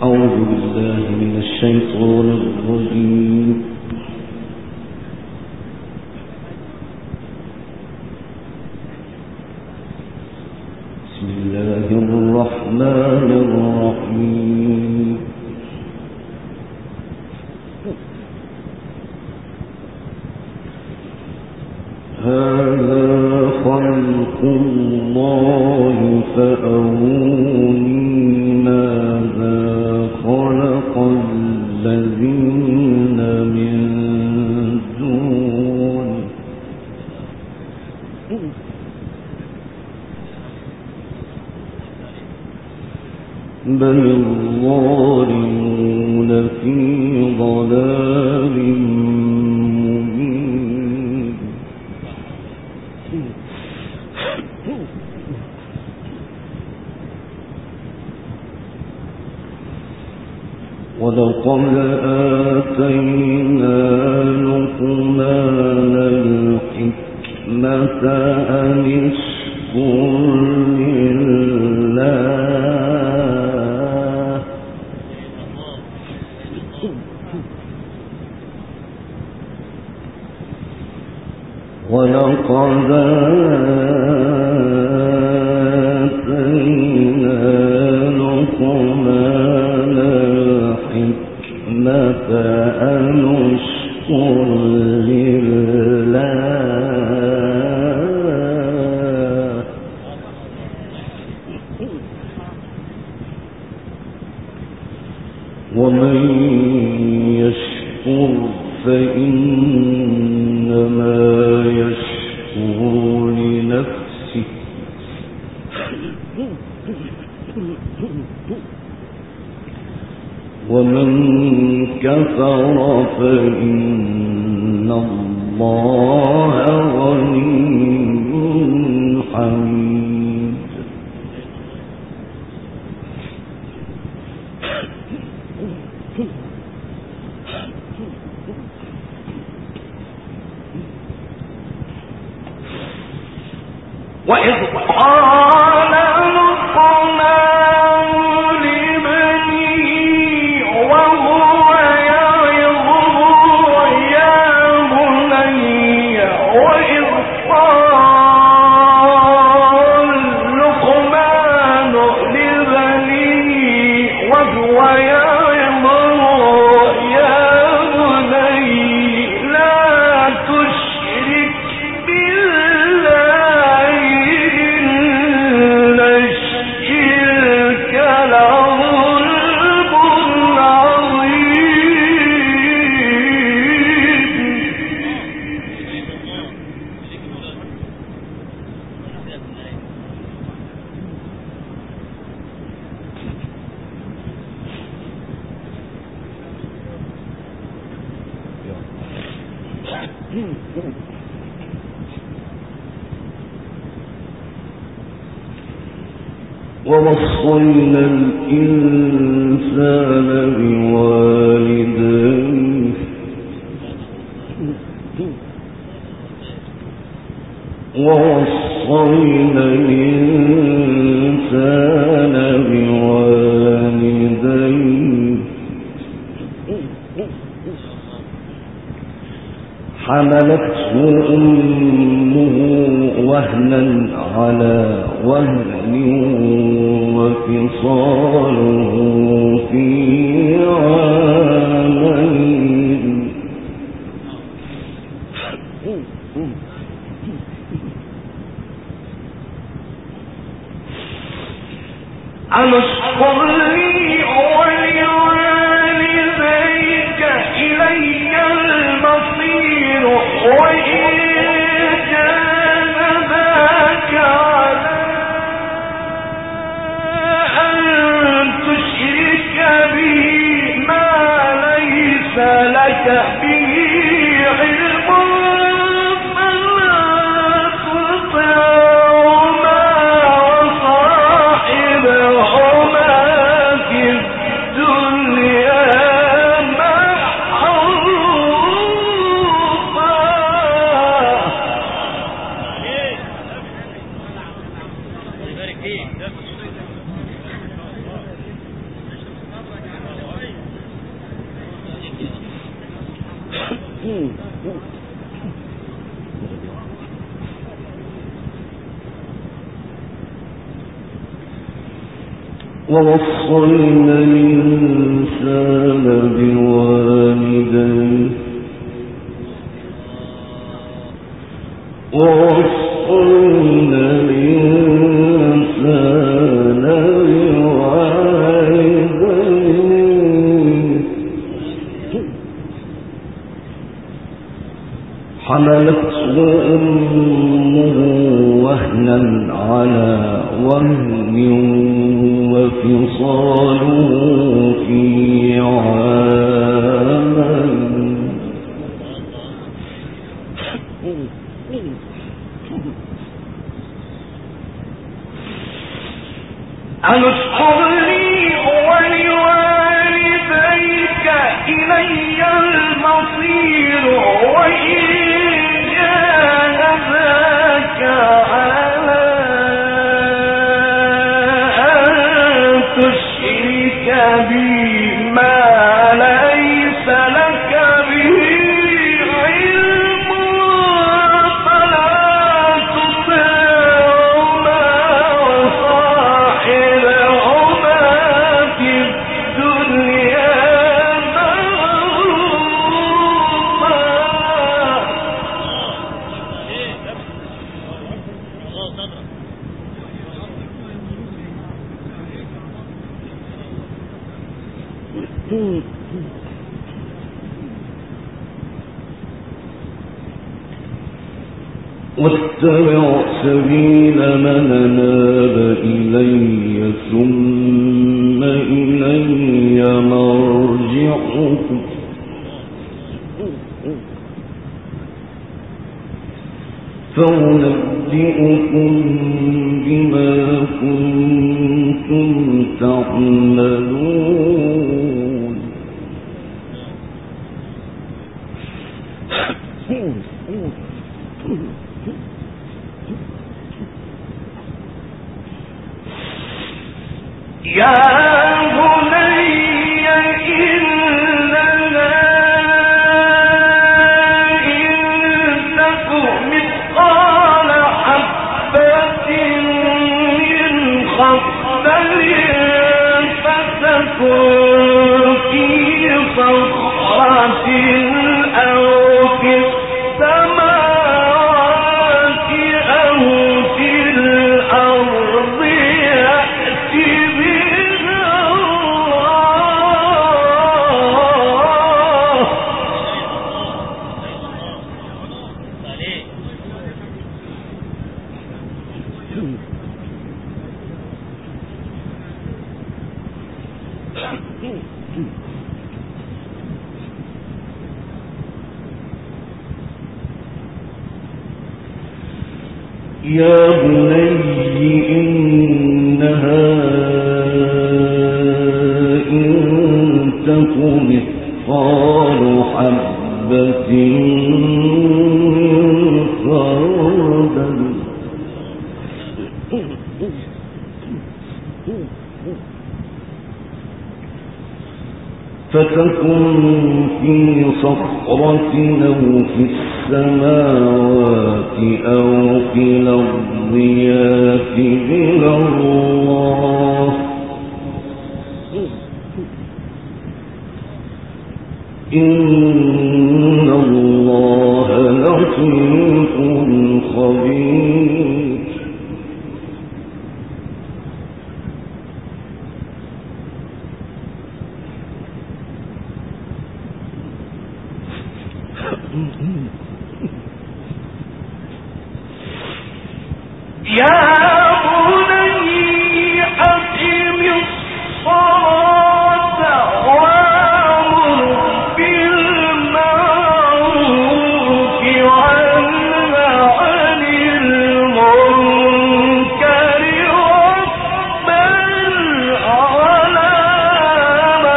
أعوذ بالله من الشيطان الرجيم. بسم الله الرحمن الرحيم. هذا خلق الله فأروني ماذا خلق الذين من دون بل الظالمون في ضلال مبين. ولقد آتينا لقمان الحكمة أن اشكر لله ولقد آتينا لقمان الحكمة أن اشكر لله ومن يشكر فإنما يشكر لنفسه ومن كفر فإن الله غني حميد. وإذ قال لقمان لابنه وهو يعظه يا بني وإذ قال لقمان لابنه وهو يعظه يا بني لا تشرك بالله إن الشرك لظلم عظيم. ووصينا الإنسان بوالديه ووصينا الإنسان بوالديه حملته أمه وهنا على وهن وفصاله في عامين أن اشكر لي ولوالديك إلي المصير وإن جانباك على أن تشرك بي ما ليس لك به علم فلا تطعهما وصاحبهما في الدنيا ووصينا الإنسان بوالديه ووصينا الإنسان بوالديه حملته أمه وهنا على وهن وفصاله في عامين أن اشكر لي ولوالديك إلي المصير وإن جاهداك على أن تشرك بي ما ليس لك به علم فلا تطعهما وصاحبهما في الدنيا واتبع سبيل من أناب إلي ثم إلي مرجعكم فأنبئكم بما كنتم تعملون يا بني إنها إن تك مثقال حبة من خردل فتكن في صخرة أو في السماوات أو في الأرض يأتي بها الله يا بني إنها إن تك مثقال حبة من خردل فتكن في صخرة أو في السماوات أو في الأرض يأت بها الله إن الله لطيف خبير يا بني أقم الصلاة وأمر بالمعروف وانه عن المنكر واصبر على ما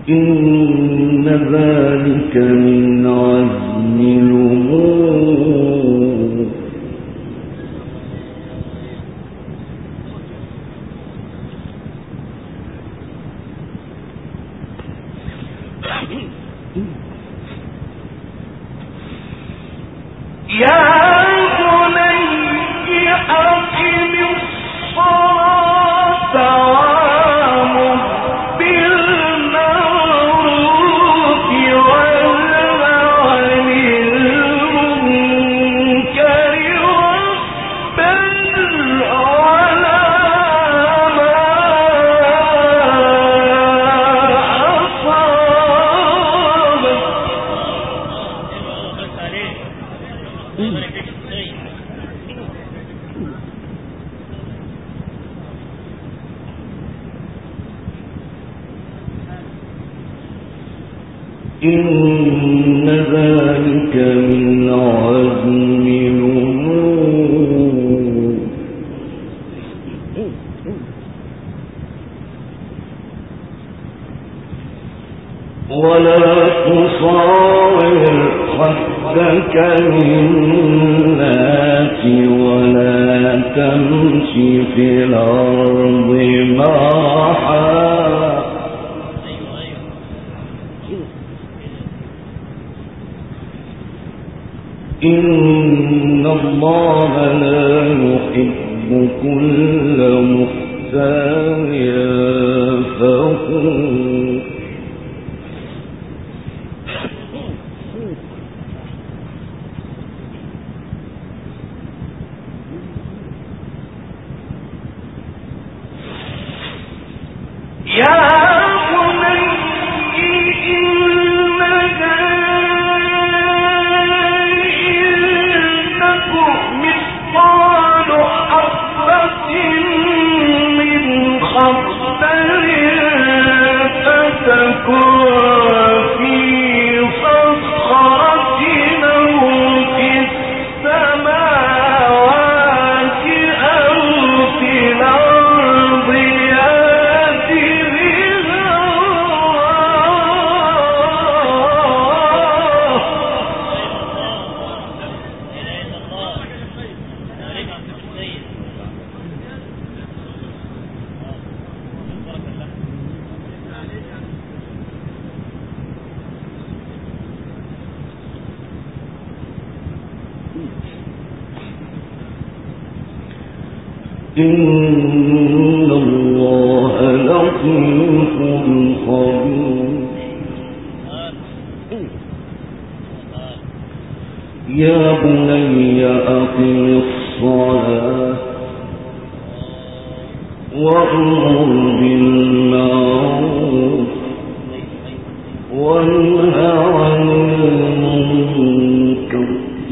إن ذلك من عزم الأمور إن ذلك من عزم الأمور ولا تصاغر خدك للناس ولا تمش في الأرض مرحا إن الله لا يحب كل مختال فخور إن الله لطيف خبير يا بني أقم الصلاة وأمر بالمعروف وانهى عن المنكر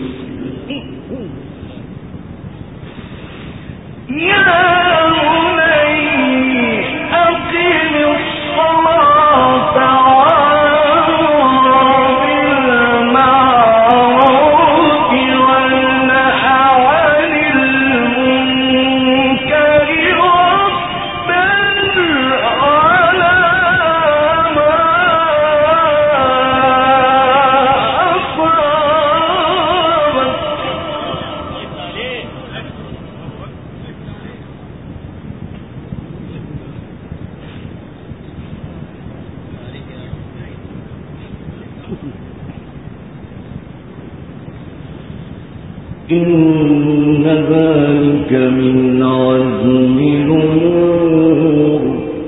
إن ذلك من عزم الأمور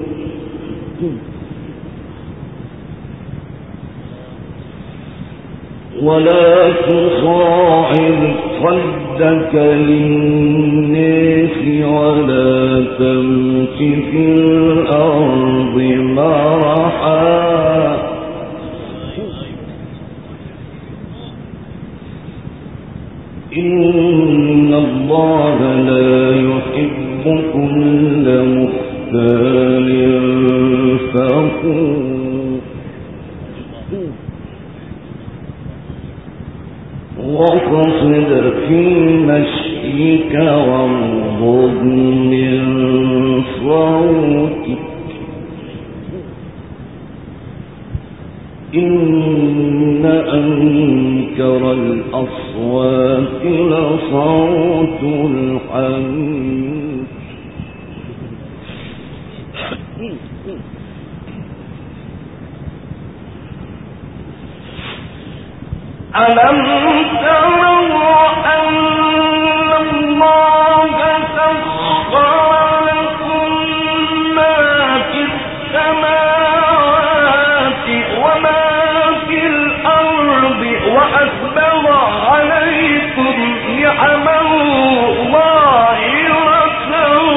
ولا تصاعر خدك للناس ولا تمش في الأرض مرحا إن الله لا يحب كل مختال فخور واقصد في مشيك واغضض من صوتك إن أنكر الأصوات لصوت الحمير ألم تروا أن الله سخر لكم ما في السماوات وما في الأرض وأسبغ عليكم نعمه ظاهرة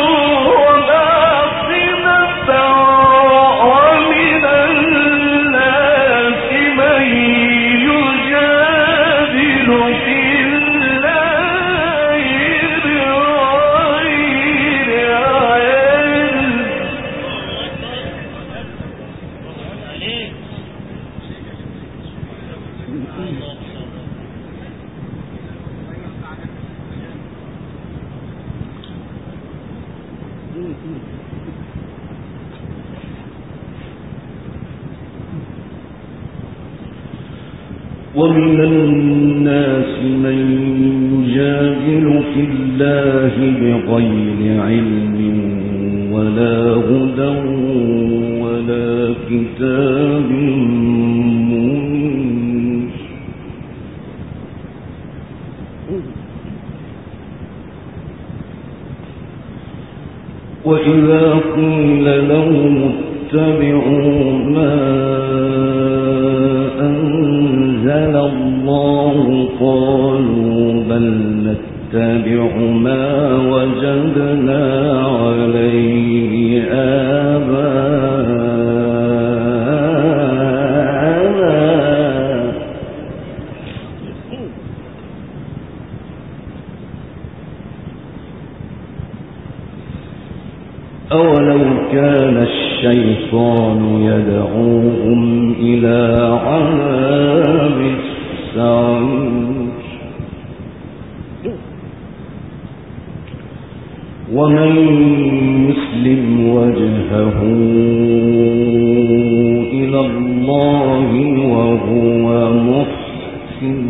وباطنة ومن الناس من يجادل في الله بغير علم ومن الناس من يجادل في الله بغير علم ولا هدى ولا كتاب منير وإذا قيل لهم اتبعوا ما أنزل الله قالوا بل نتبع ما وجدنا عليه آباءنا أولو كان الشيطان يدعوهم إلى عذاب السعير ومن يسلم وجهه إلى الله وهو محسن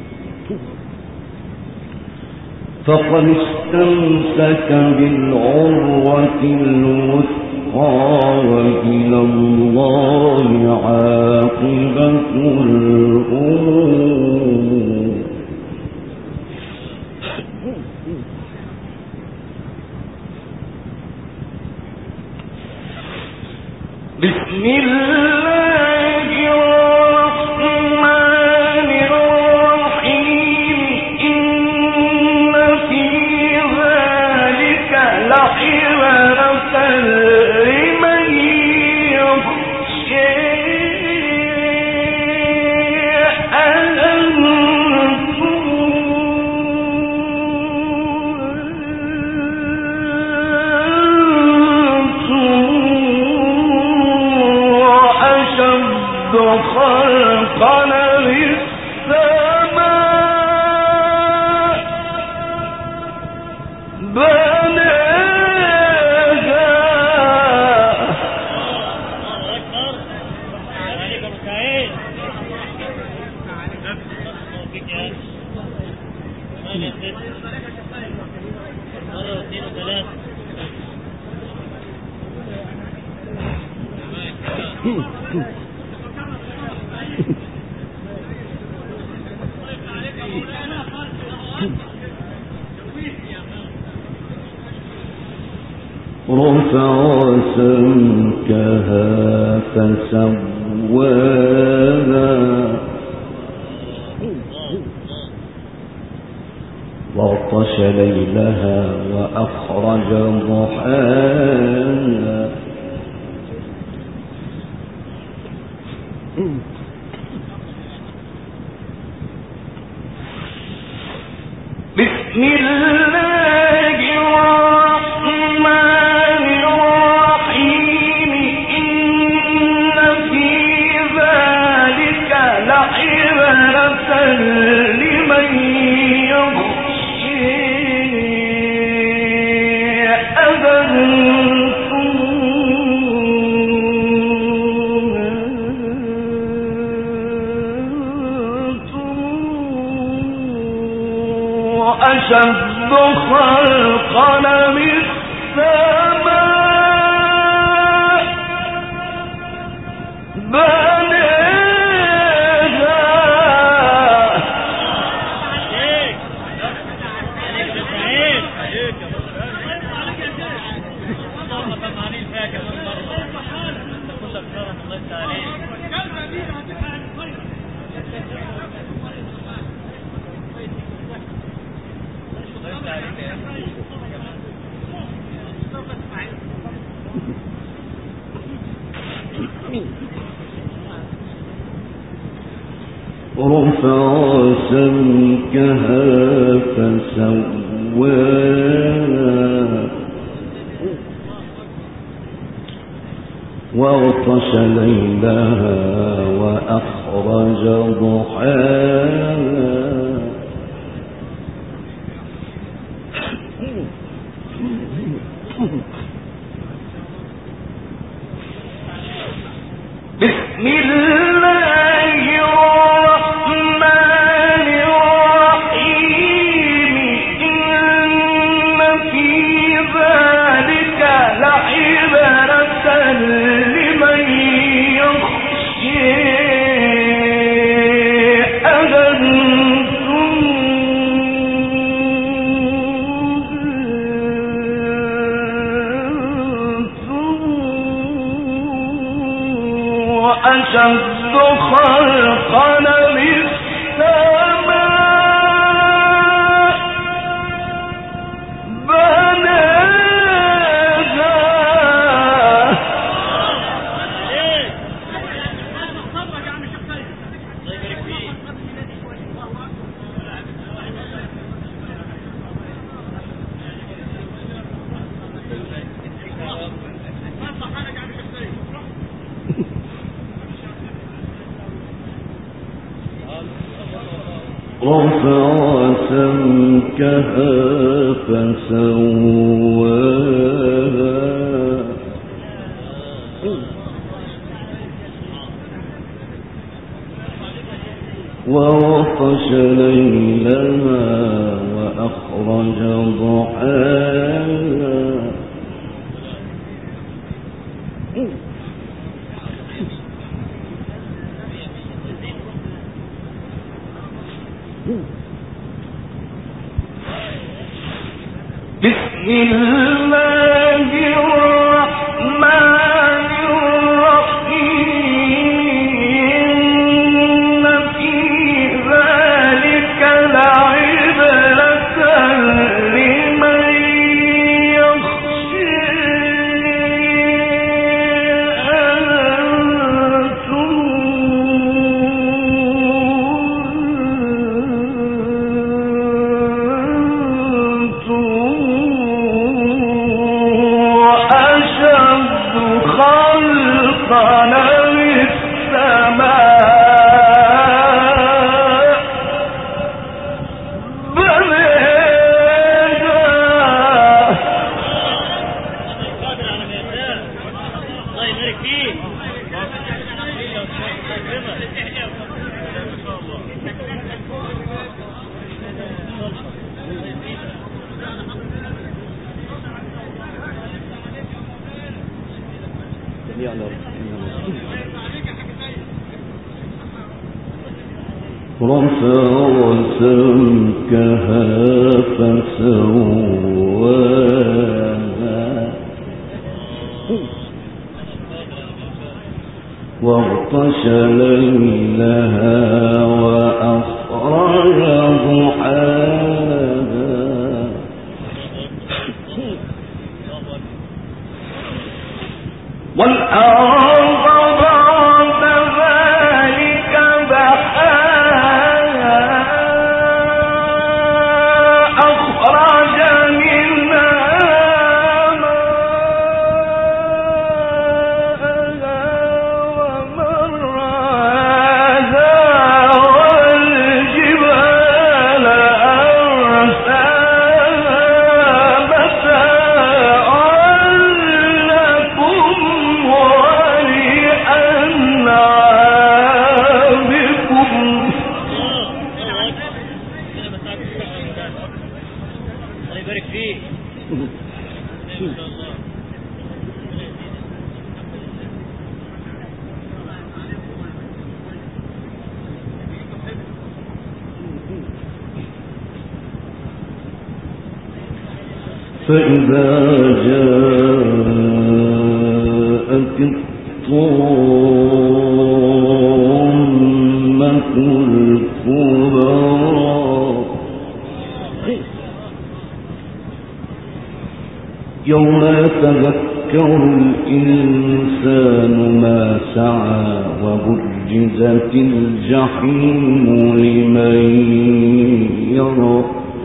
فقد استمسك بالعروة الوثقى وإلى الله عاقبة الأمور بسم الله الرحمن الرحيم إن في ذلك لعبرة لمن يخشى خلقنا للسماء بناها رفع سمكها فسواها وأغطش ليلها وأخرج ضحاها بسم الله الرحمن الرحيم إن في ذلك لعبرة لمن يخشى أشد خلقنا من السماء بناها رفع سمكها فسواها وأغطش ليلها وأخرج ضحاها بسم الله الرحمن الرحيم إن في ذلك لعبرة لمن يخشى أشد خلقا من السماء بناها رفع سمكها فسواها وغطش ليلها وأخرج ضحاها بسم الله الرحمن الرحيم إن في ذلك لعبرة لمن يخشى رفع سمكها فسواها واغطش ليلها وأخرج ضحاها والأرض بعد ذلك دحاها أخرج منها ماءها ومرعاها والجبال أرساها متاعا لكم ولأنعامكم الله يبارك فيك. فإذا جاءت الطامة الكبرى يوم يتذكر يذكر الإنسان ما سعى وبرزت الجحيم لمن يرى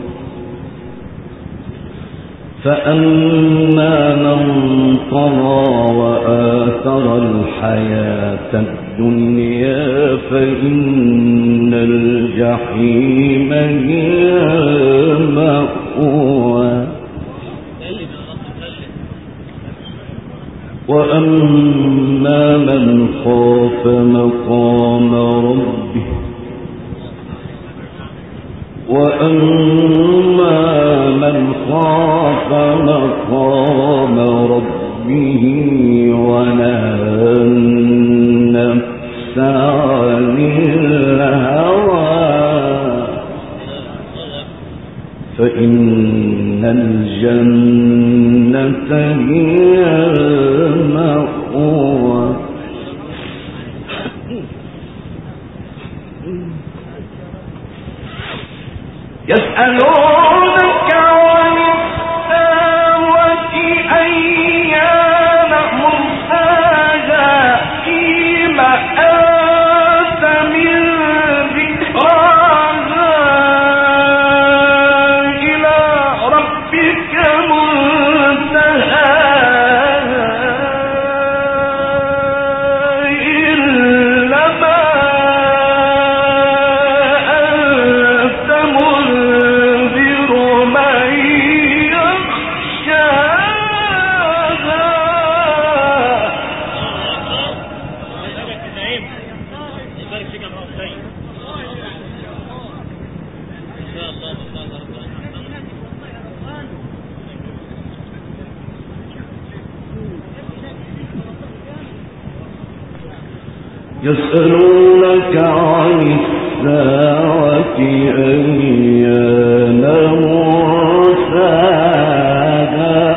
فأما من طغى وآثر الحياة الدنيا فإن الجحيم هي المأوى وأما من خاف مقام ربه ونهى النفس عن الهوى فإن الجنة هي المأوى يسألونك عن الساعة أيان مرساها فيما أنت من ذكراها إلى ربك منتهاها إنما أنت منذر من يخشاها يسألونك عن الساعة أيان مرساها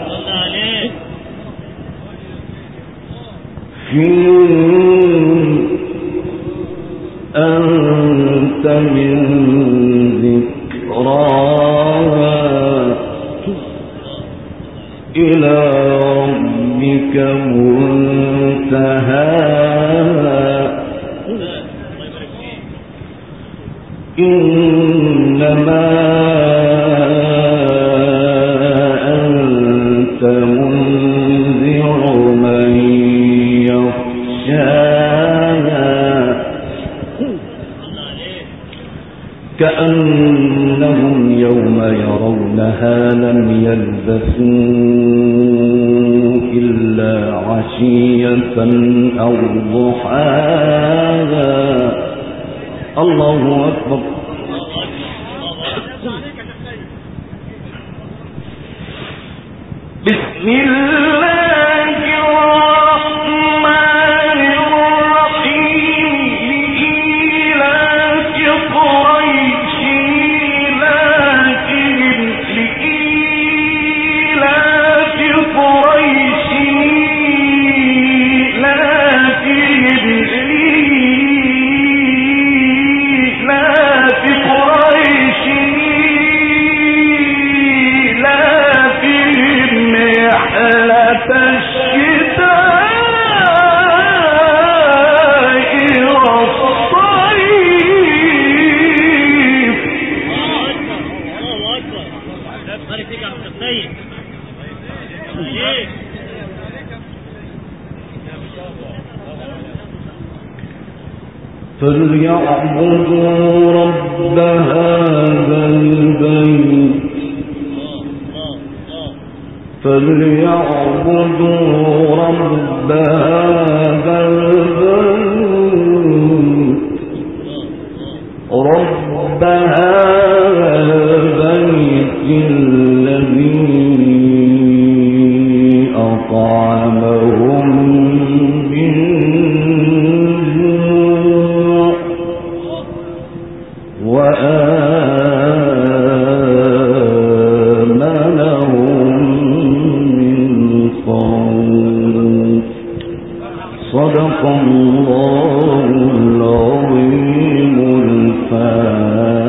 أنت من ذكراها إلى ربك منتهاها إنما أنت منذر من يخشاها كأنهم يوم يرونها لم يلبثوا إلا عشية أو ضحاها الله أكبر بسم الله الرحمن الرحيم لإيلاف قريش فليعبدوا رب هذا البيت رب هذا البيت الذي أطعمهم من جوع وآمنهم من خوف صدق الله العظيم الفاتح